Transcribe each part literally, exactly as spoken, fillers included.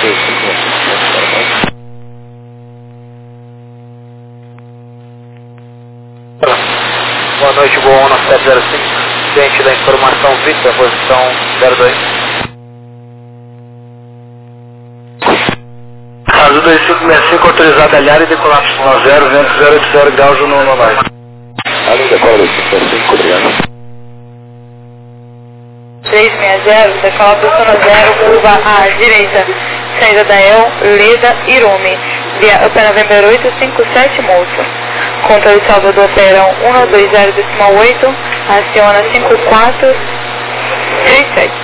Boa noite, Boa nove sete zero cinco. Ciente da informação Vita, posição zero dois. Azul dois cinco seis cinco, autorizado a alhar e decolar para zero, vento zero oito zero graus no normal. Azul decola dois cinco seis cinco, obrigado. três seis zero, decola para zero, curva à direita, saída da El, Leda, Irume, via Upper November oito cinco sete, moço. Controle Salvador Perão um nove dois zero decimal oito, aciona cinco quatro três sete.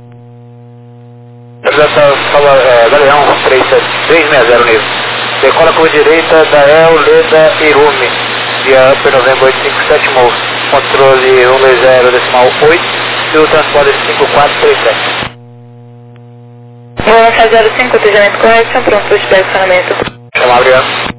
Fala, é, Galeão três seis zero nível. Decola por direita da El, Leda, Irume, via Upper November oito cinco sete, moço. Controle um dois zero decimal oito, e o transporte cinco quatro três sete. Boa zero cinco, atendimento correto, pronto para o estacionamento. Chamar, obrigado.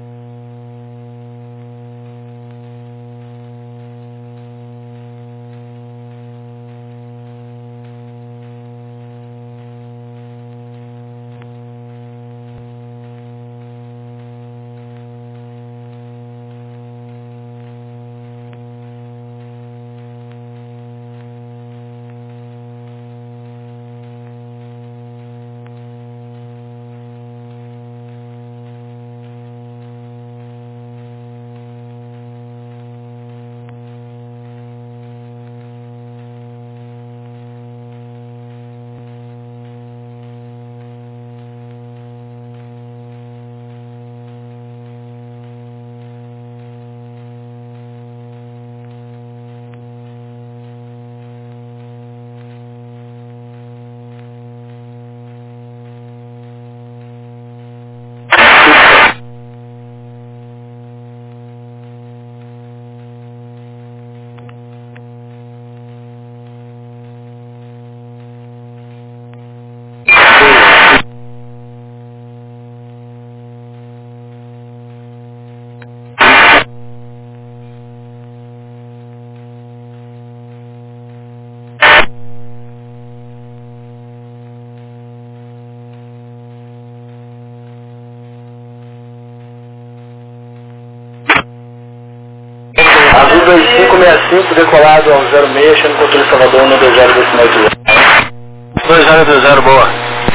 Azul dois cinco seis cinco, decolado ao zero seis, achando o controle Salvador um dois zero decimal oito zero. dois zero dois zero, boa.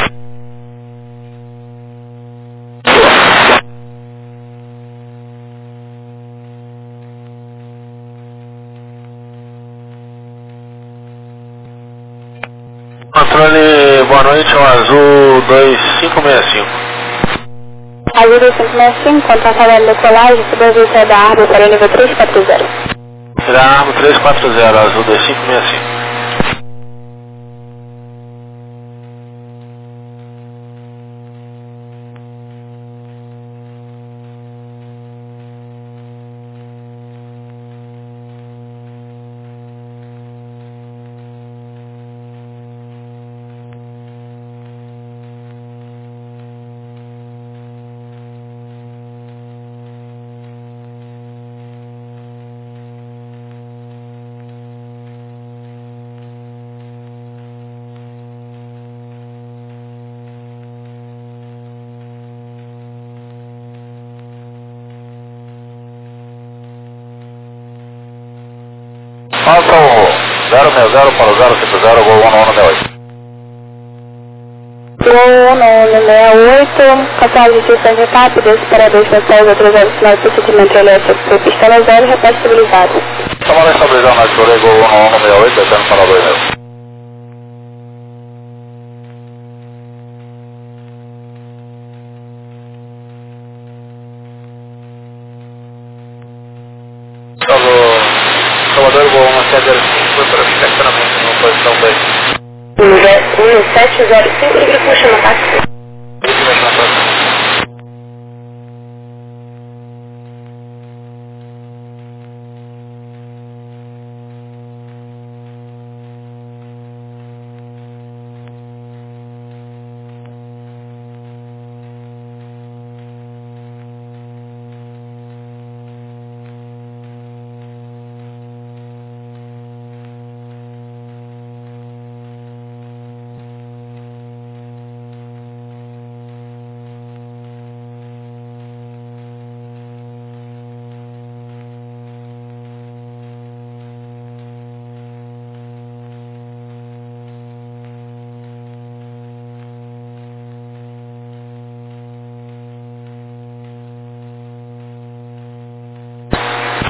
Controle, boa noite, ao Azul dois cinco seis cinco. Azul dois cinco seis cinco, contratado de decolagem, sobrevista da árvore para o nível três quatro zero. Será a árvore três quatro zero, Azul dois cinco seis cinco. Falta o zero seis zero para o zero cinco zero, voo um um seis oito. Voo um um seis oito, passagem de distância rápida, separadores parciais atrasados, sinal de procedimento elétrico por pistola zero, repete estabilizado. Chamada estabilizada na escolha, voo um um seis oito, descendo para dois mil. Salvador, voo um sete zero cinco, para estacionamento na posição dois. um sete zero cinco, e que chama táxi?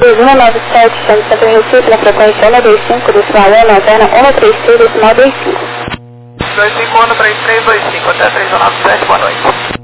dois um nove sete, chame Centro Recife, na frequência um dois cinco, decimal um, na alterna um três três, decimal dois cinco. dois cinco um três três dois cinco, até três um nove sete, boa noite.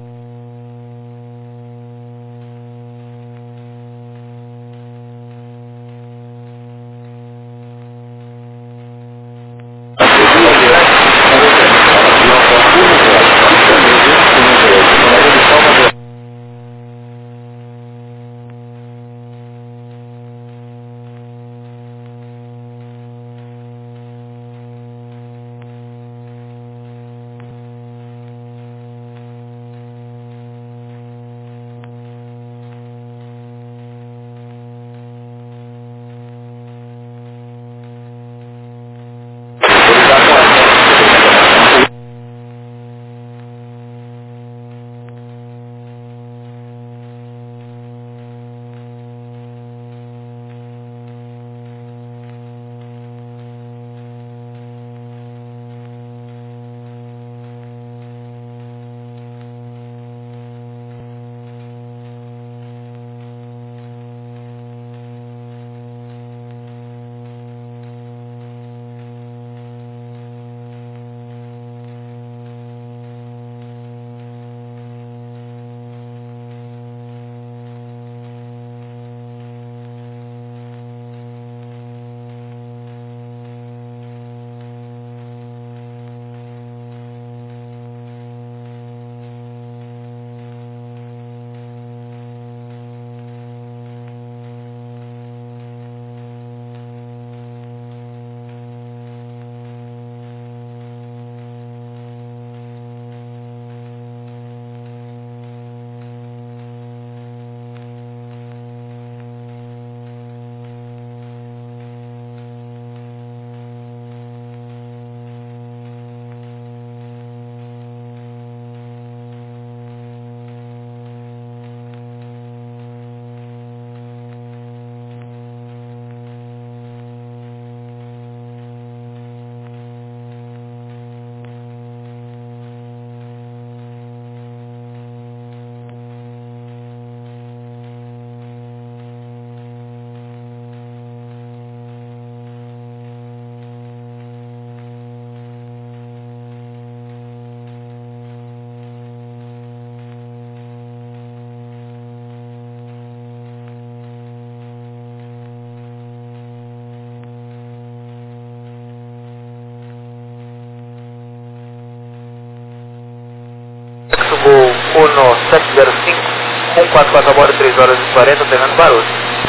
Uno sete zero cinco, um quatro quatro a bordo, três horas e quarenta, Fernando Barroso.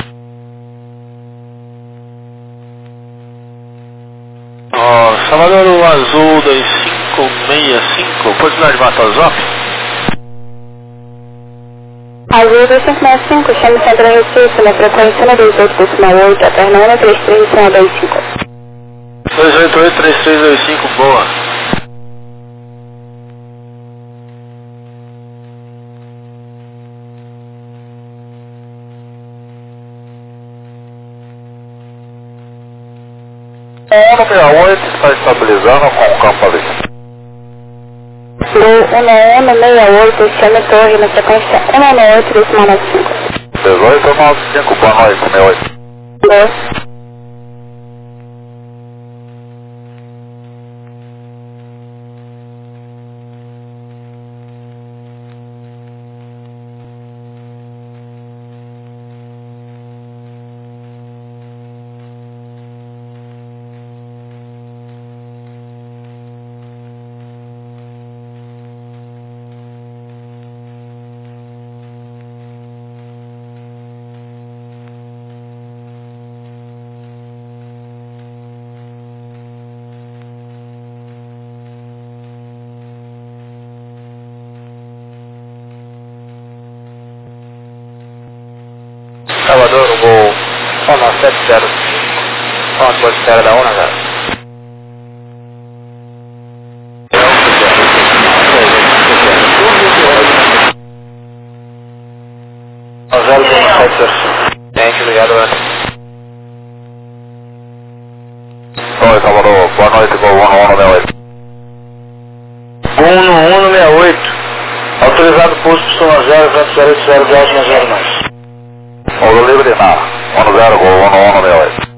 Ó, Salvador o Azul dois cinco seis cinco, oportunidade de matar o Zop? Azul dois cinco seis cinco, chame Centro Recife, na frequência um dois oito, decimal oito, alterna um três três, decimal dois cinco. dois oito oito, três três dois cinco, boa. um no seis oito, está estabilizando com o campo ali. Do um no seis oito, chame Torre, na frequência um no oito, decimal nove cinco. dezoito nove cinco, boa noite, sessenta e oito. Boa. Salvador, o voo um sete zero cinco, pronto, pode espera da UNA, cara. zero sete zero cinco. Gente, obrigado, Ana. Oi, Salvador, boa noite, voo um no um seis oito. um no um seis oito, autorizado posto zero, zero zero zero zero mais. Ouro livre na um zero, Gol um um sessenta e oito.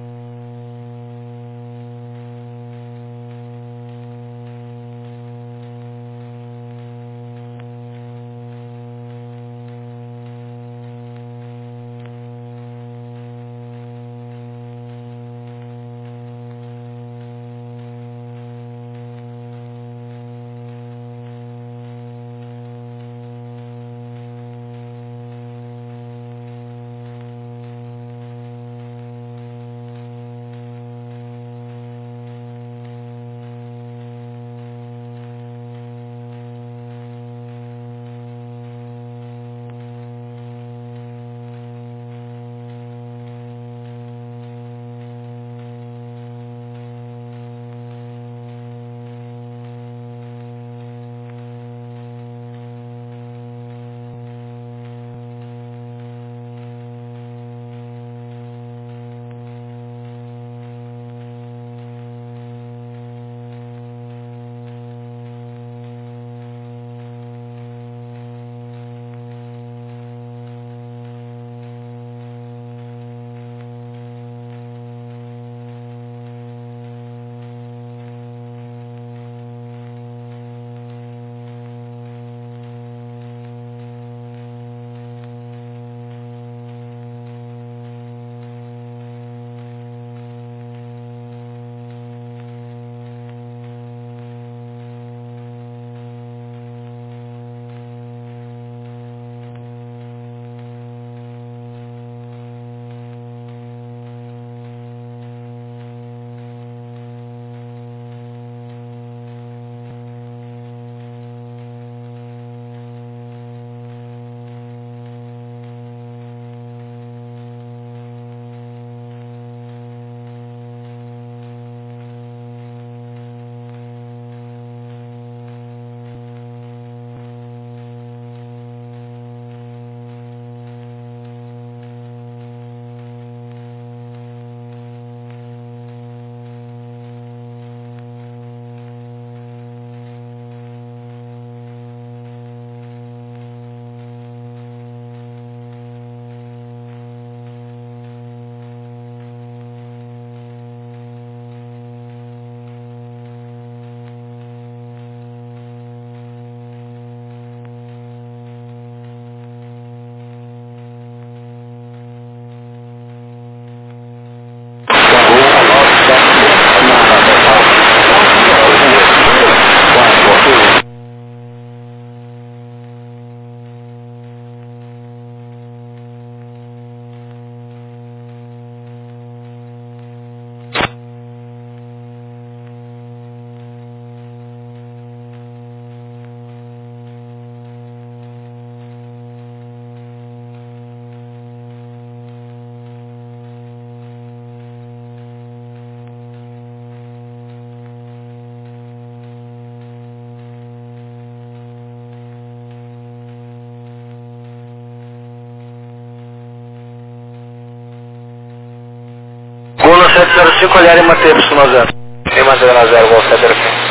Gol sete zero cinco, olhar e manter para cima zero. E manter na zero, Gol sete zero cinco.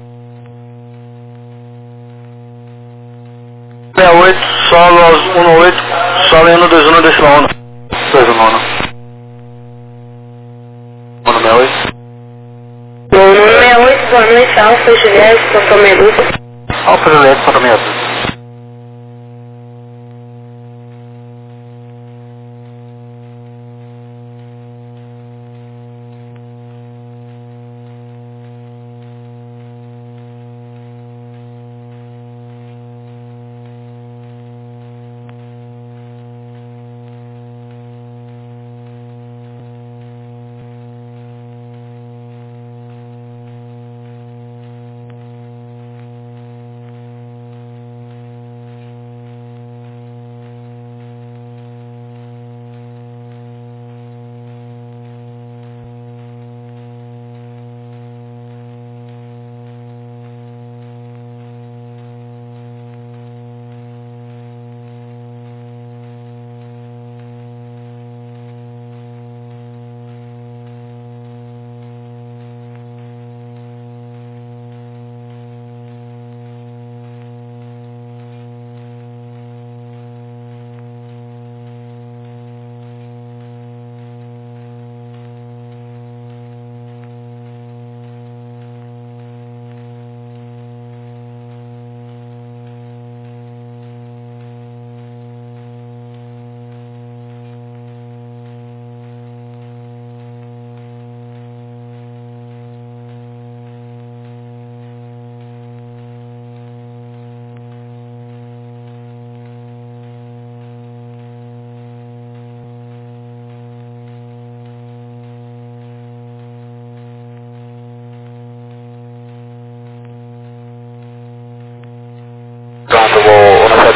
sessenta e oito, solo aos um oito, solo em um dois um, decimal um. dois um um. um sessenta e oito. sessenta e oito, boa noite, Alfa Juliette, São Medusa. Alfa Juliette, São Medusa.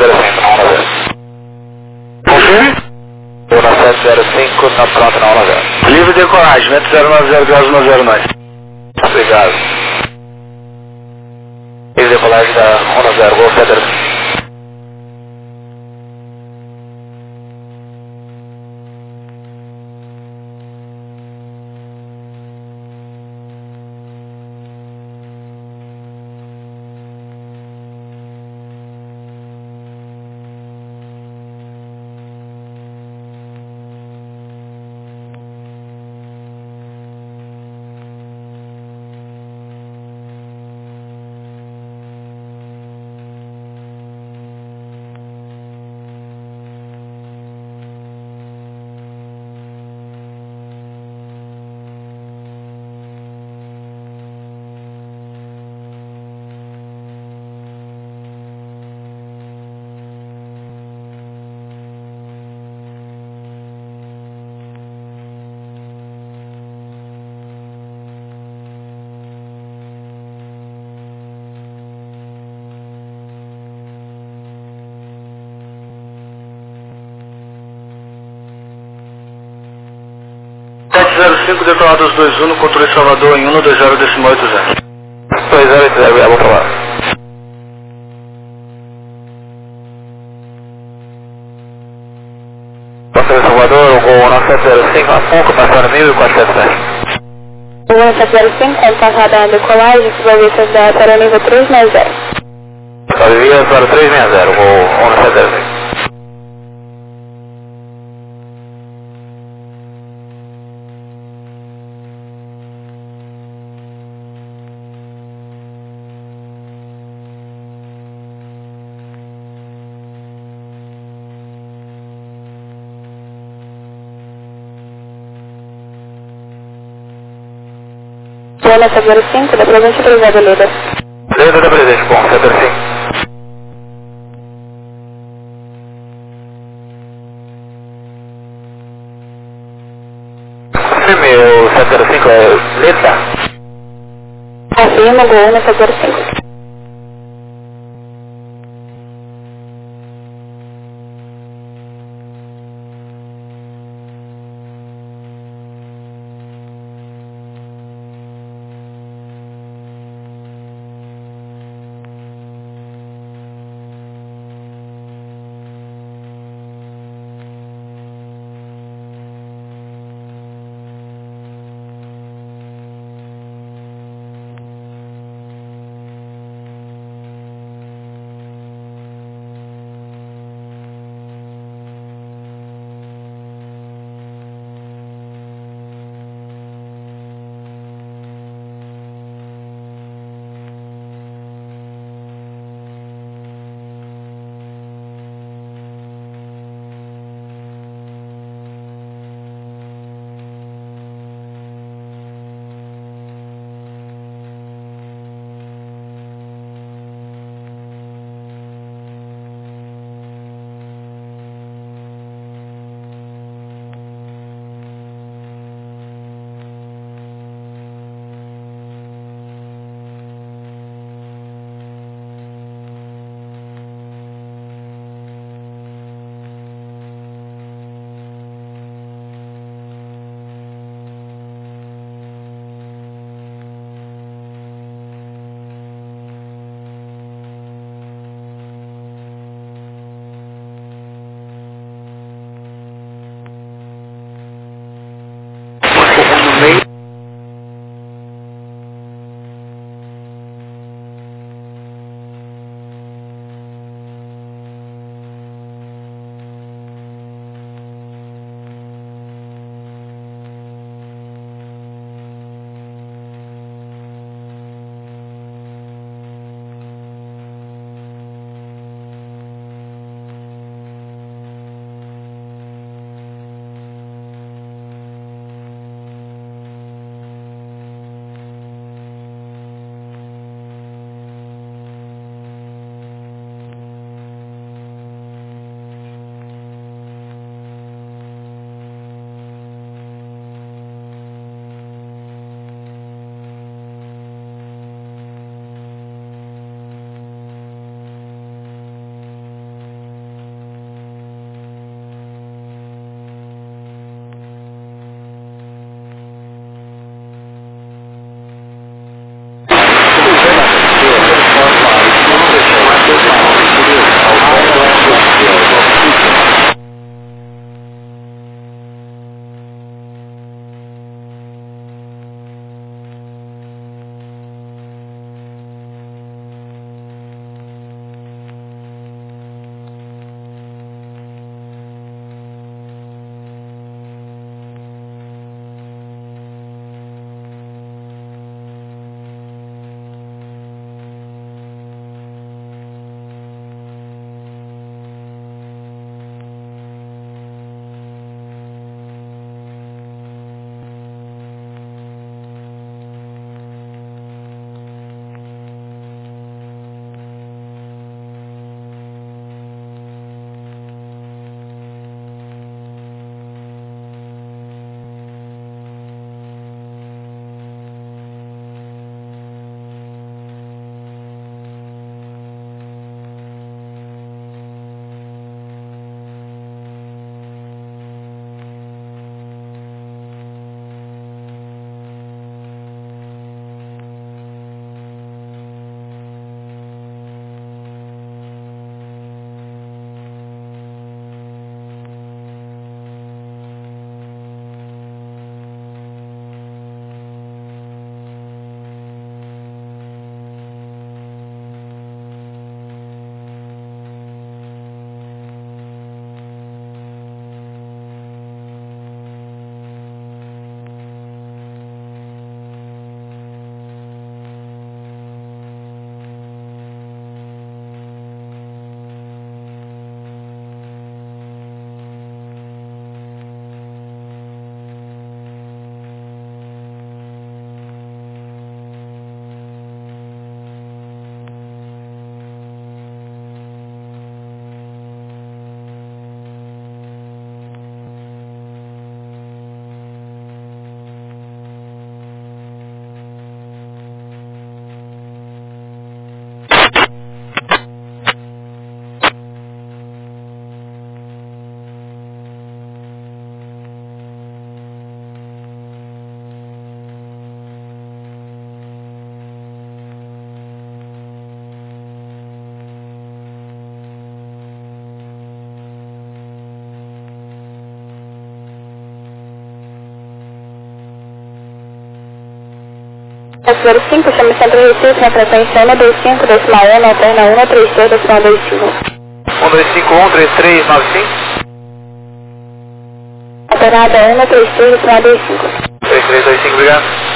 zero cinco na um zero. Confirme? um sete zero cinco na pronta na um zero. Livre decolagem, vento zero nove zero graus um zero nove. Obrigado. Livre decolagem da um zero, Golf sete zero cinco. sete zero cinco, decolados dois um, controle Salvador em um dois zero decimal oito zero. dois zero oito zero, vou falar. Controle Salvador, o Gol um sete zero cinco, a pouco, passando mil e quatrocentos metros. O um sete zero cinco, passada a decolagem, supervistas da para nível três seis zero. Supervistas para três seis zero, Gol um sete zero cinco. Zona sete zero cinco, da província de Leda. Leda da Presidente, bom, sete zero cinco. Confirme, o sete zero cinco é Leda? Confirma, Gol sete zero cinco. zero cinco, chama Centro Recife, na frequência um dois cinco, decimal um, alterna um três três, decimal dois cinco. um dois cinco um três três nove cinco. Alternada um três três, decimal dois cinco. três três dois cinco, obrigado.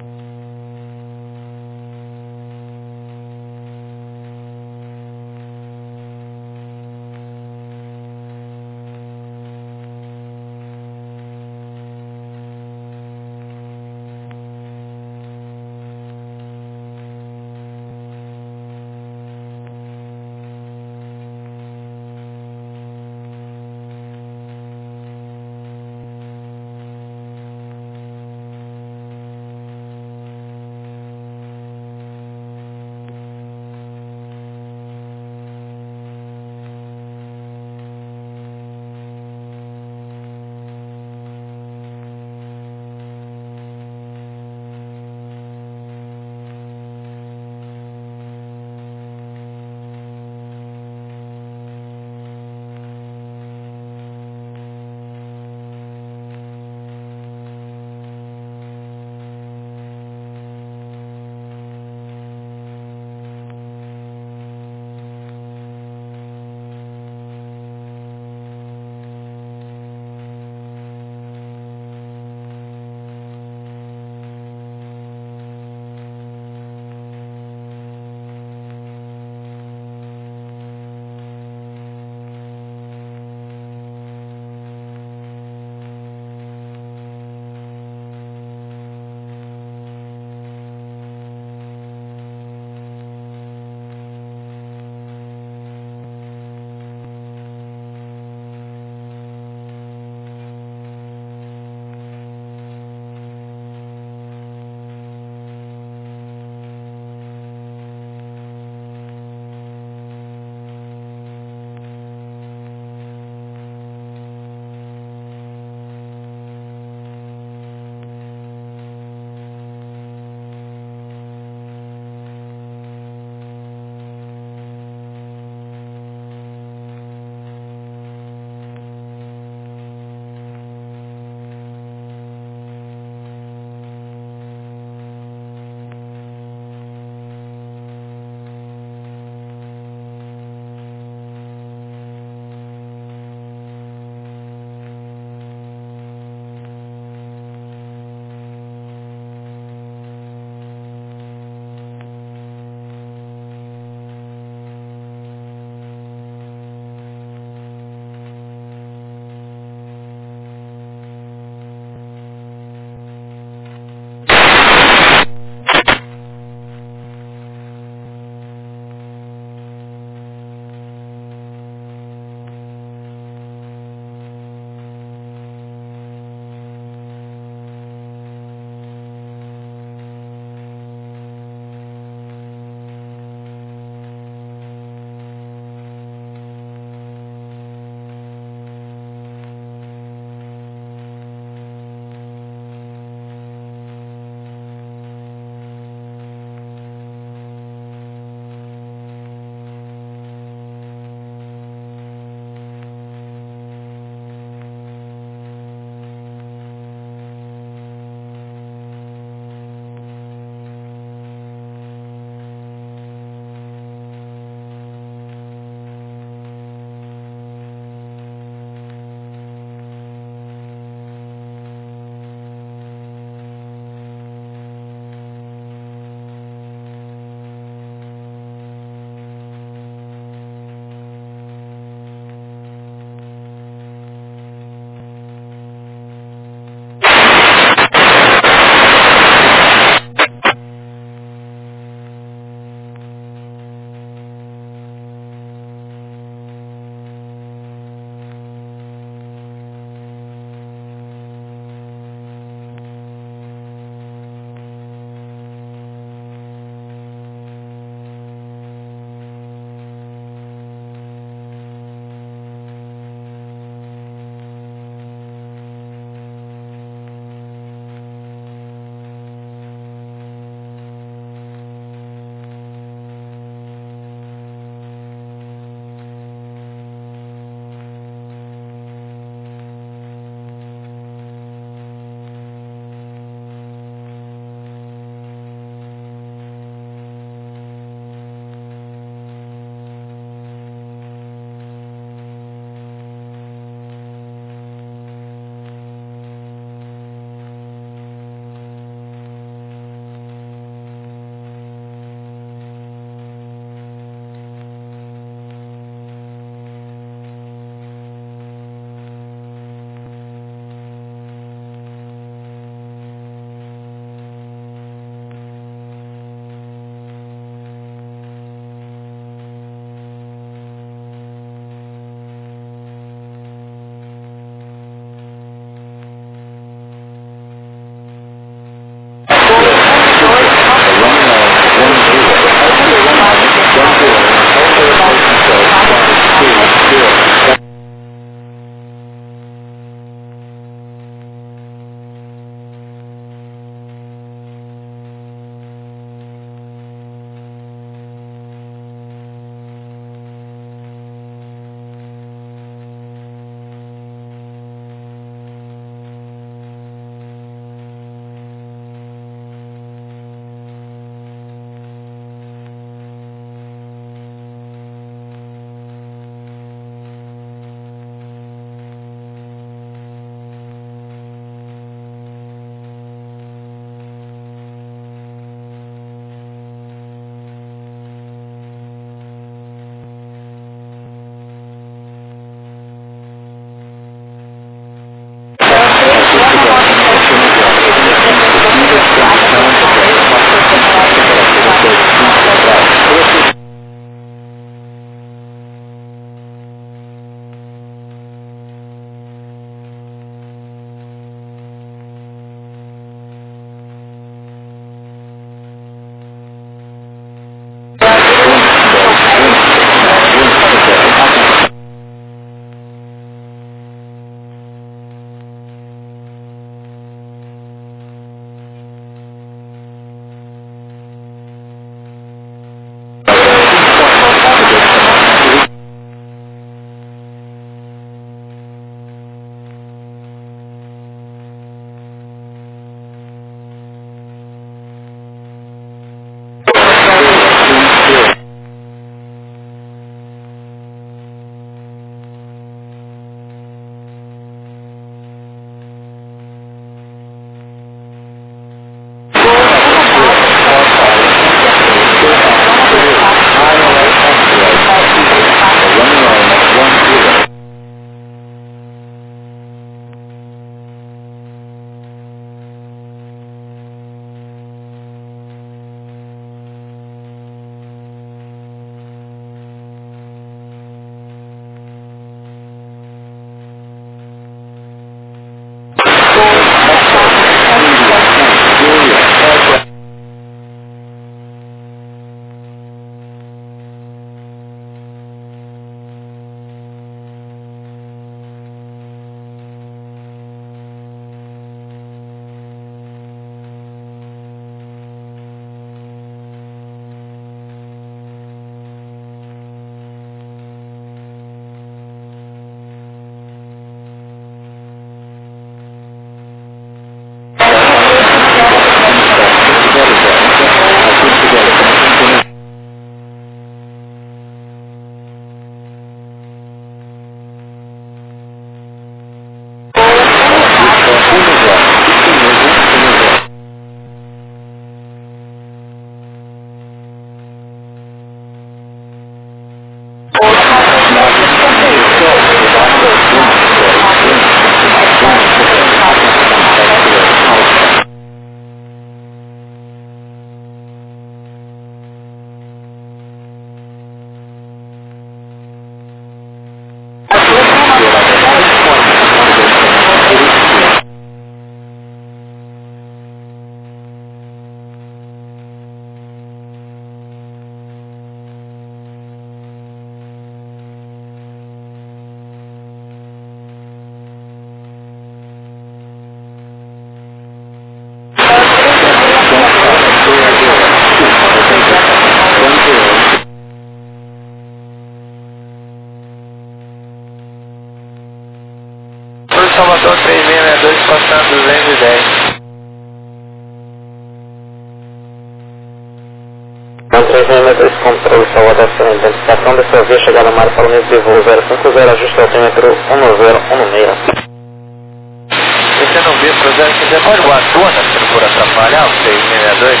Lima dois, controle Salvador, identificação dessa via, chegada no mar para o nível de voo zero cinco zero, ajuste altímetro um zero um seis. Descendo o Vista zero cinco zero, pode voar Duna, se não for atrapalhar, o seis seis seis dois.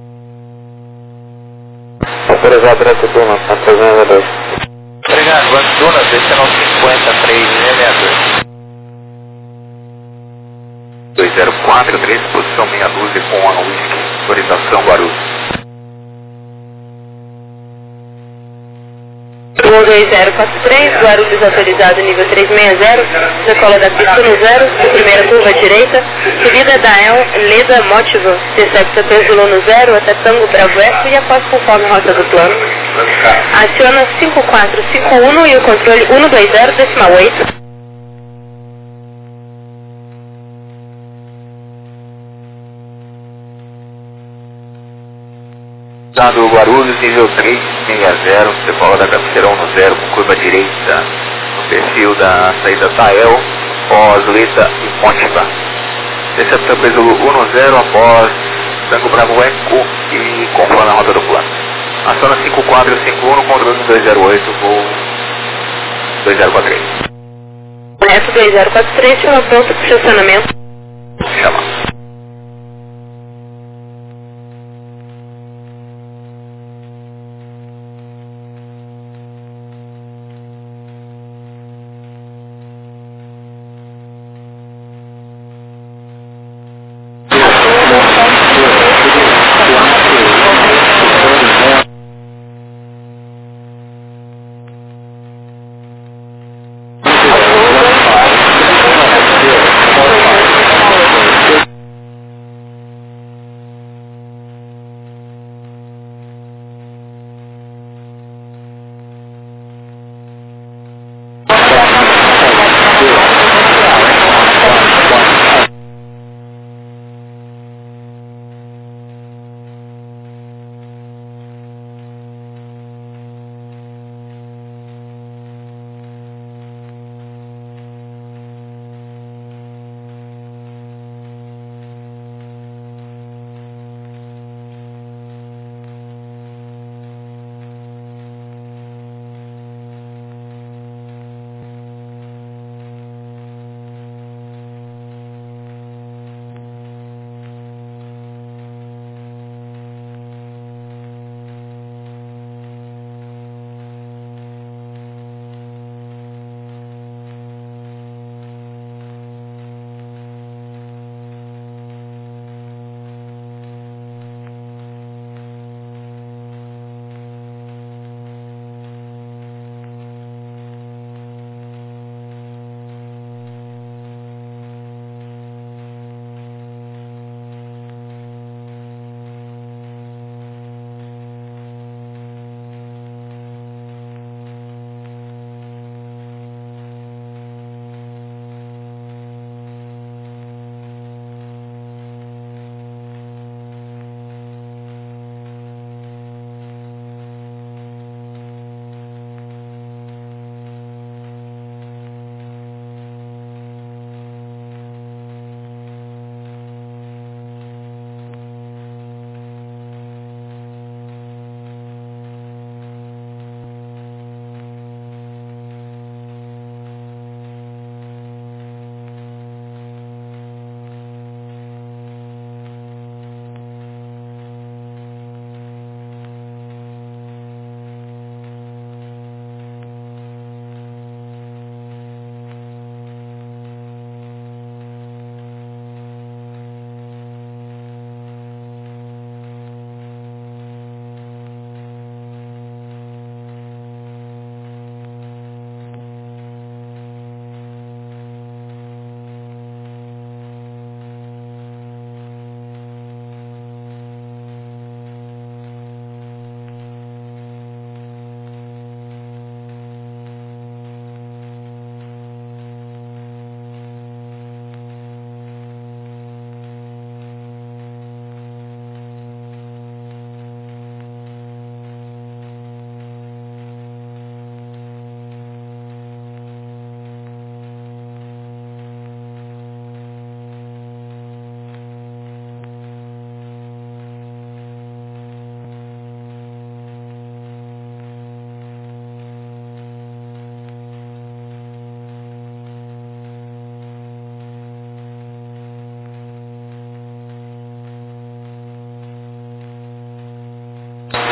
Autorizado direto Duna, três seis dois. Obrigado, voando Duna, descendo ao cinquenta, três seis seis dois. dois zero quatro três, posição meia dúzia com a Whisky, orientação Guarulhos. Voo dois zero quatro três, Guarulhos autorizado nível trezentos e sessenta, decola da pista no zero, de primeira curva à direita, subida da El, Leda, Motivo, recepta Zulu no zero, até Tango Bravo Eco e após conforme a rota do plano. Aciona cinco quatro cinco um e o controle cento e vinte, decimal oito. Dado Guarulhos, nível três seis zero, decola da cabeceira um no zero, com curva direita, no perfil da saída Tael, pós Leda e Pontiva. Recepção Zulu um no zero, após Tango Bravo Eco e conforme a rota do plano. Aciona cinco quatro cinco um, controle dois zero oito, voo dois zero quatro três. Reto dois zero quatro três, chama pronto para estacionamento. Chama.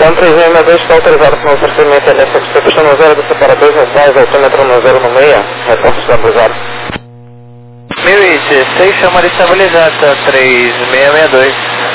Então três seis seis dois está autorizado para o oferecimento L S X P no zero do separador dez, altímetro no zero no meia, reforço estabilizado. mil e dezesseis, chama de estabilizada, três seis seis dois.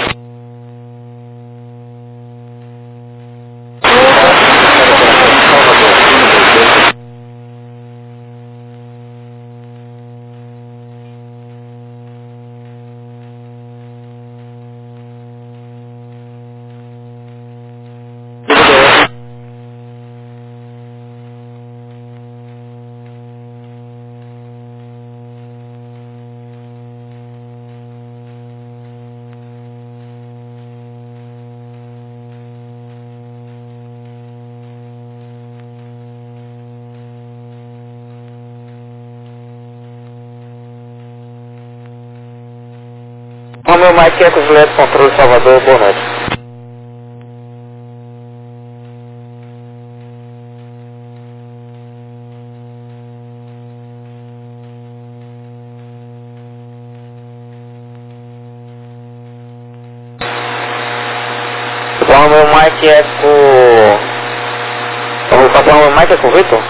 Romeu Mike Eco Juliette, controle Salvador, boa noite. Romeu Mike Eco... Romeu Mike Eco Vitor?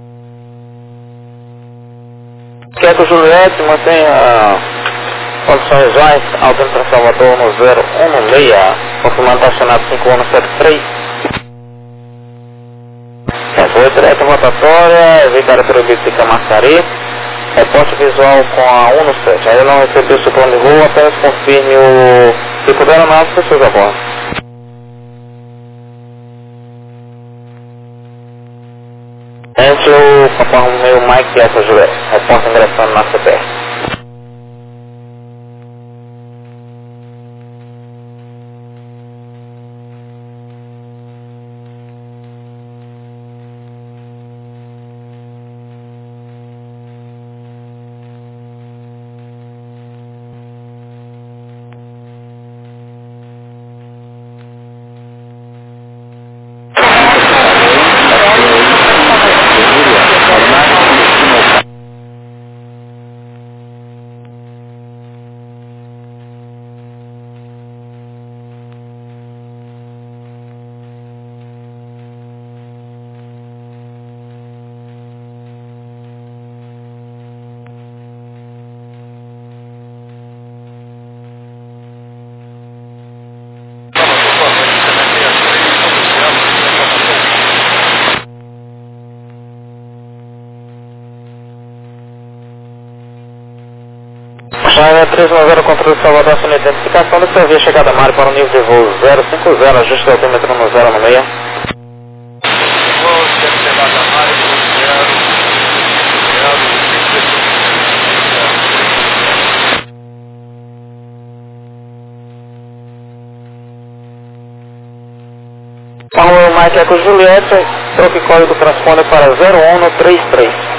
Eco Juliette, mantenha condições visuais, Altímetro Salvador no zero um no meia, confirmando estacionado cinco um sete três. É, foi direto rotatória, evitar proibido de Camaçari, reporte visual com a um no sete. Aí não recebeu o seu plano de voo, apenas confirme o tipo de aeronave que seus a bordo. Entre o Papa Romeu Mike Eco Juliette, reporte ingressando na C P R. China três um zero, controle de Salvador, assumindo identificação do seu via chegada a mar para o nível de voo zero cinco zero, ajuste do altímetro no zero no meia. Romeu Mike Eco Juliette, troque código transponder para zero um no três três.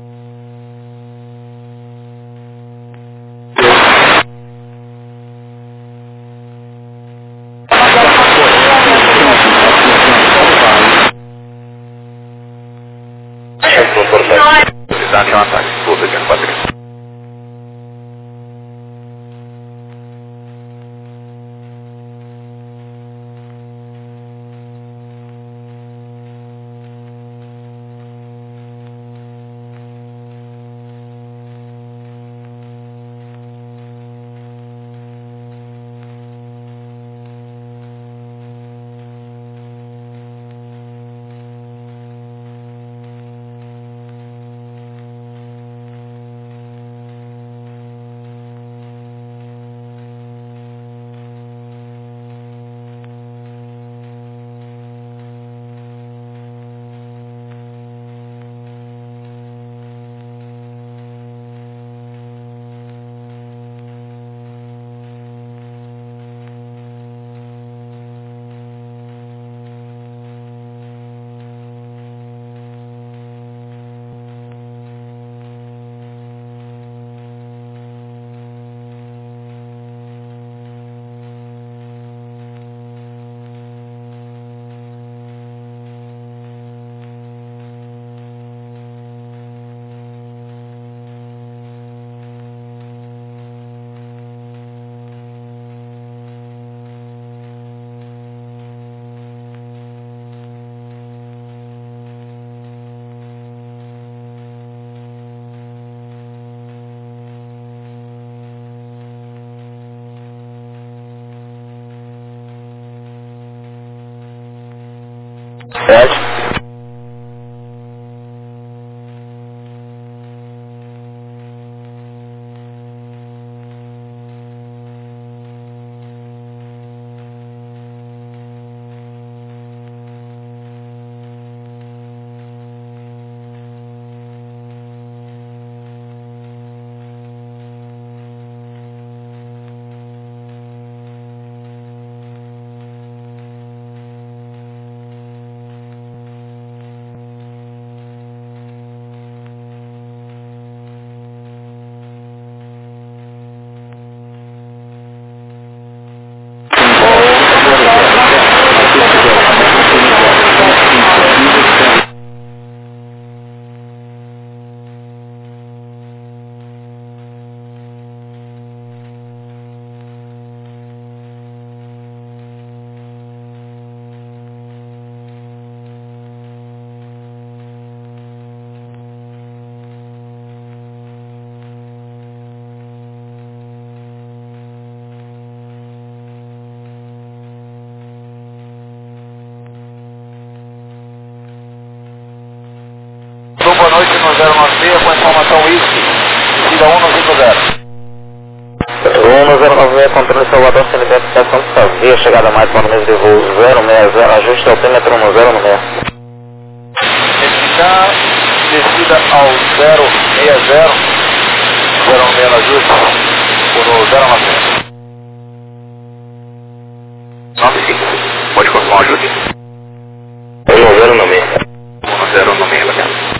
Cidade é um ataque todo aqui no quadrilho. zero nove seis com informação whisky, descida um no cinco zero. um no zero nove seis, controle Salvador, sem identificação de Savia, chegada mais para o número de voo zero seis zero, ajuste altímetro no zero seis. Descida, descida ao zero seis zero, zero seis no ajuste, no zero nove seis. nove cinco, pode confirmar o ajuste? um no zero seis. um no zero no meio, batendo.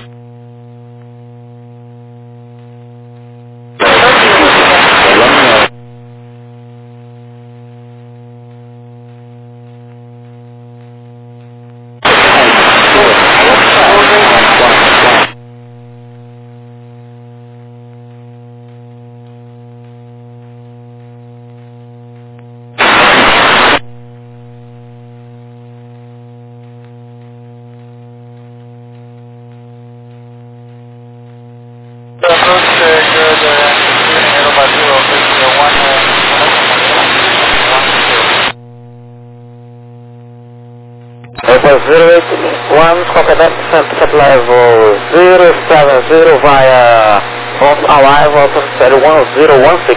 zero eight one, copy that, set level zero seven zero via false arrival to set one zero one six.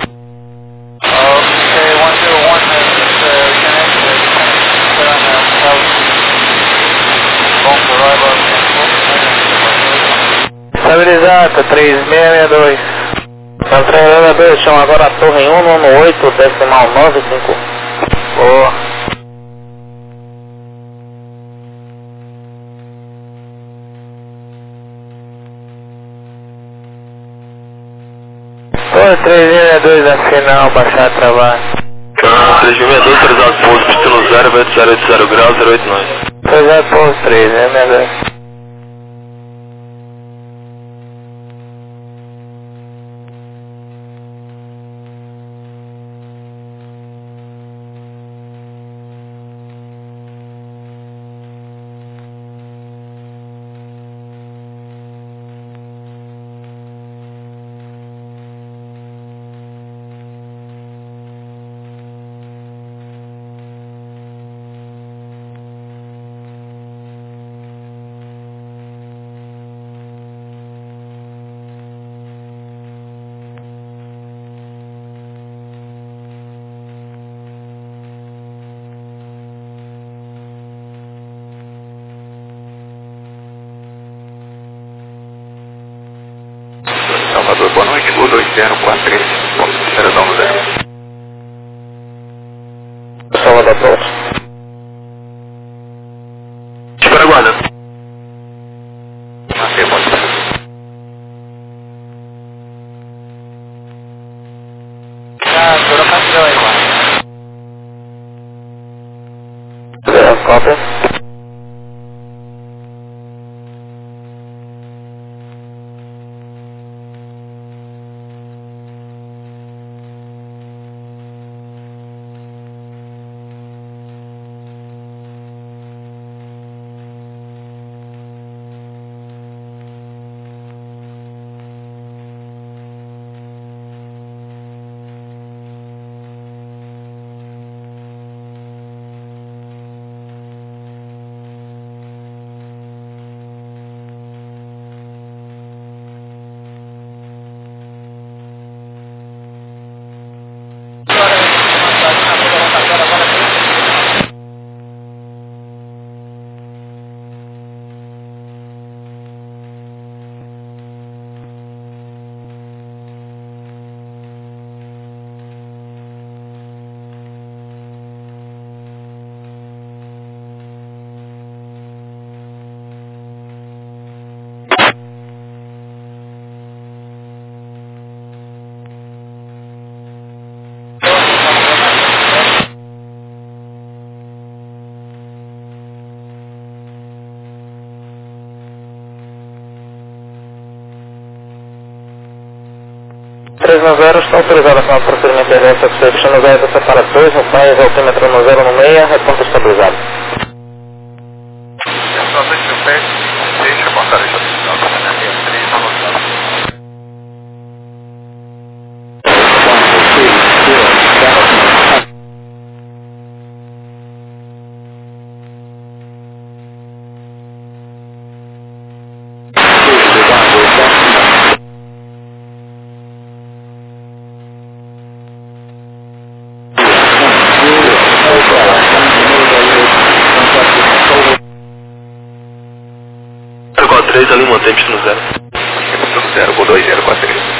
Okay, one zero one is connected, Estabilizado, três seis seis dois. três seis seis dois, chama agora a torre um um oito, decimal nove cinco. Boa. Torre três seis dois, a final, baixar trabalho. três seis dois, autorizado pouso, pistilo zero, vento zero oito zero graus, zero oito nove. Autorizado pouso três seis dois. Salvador, boa noite, U dois zero quatro três, Ceradão no zero. Salvador, pronto. Espera guarda. Ok, pode ser. Ah, agora passou aí, mano. Zero, copy. três nove zero está autorizada com o procedimento de emergência de Section no zero separa dois, no país, altímetro no zero no meia, reponto estabilizado. Só dois mil pés, deixa eu passar isso aqui, não, três, Obrigado. três ali, mantém pista no zero. Pista no zero, Gol dois zero quatro três.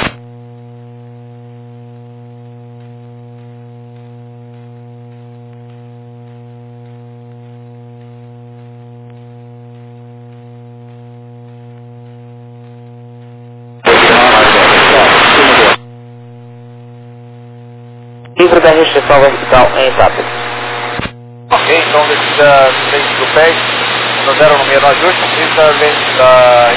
Livre da restrição vertical em etapas. Ok, então descida três do pé, no zero no meio no ajuste, pista da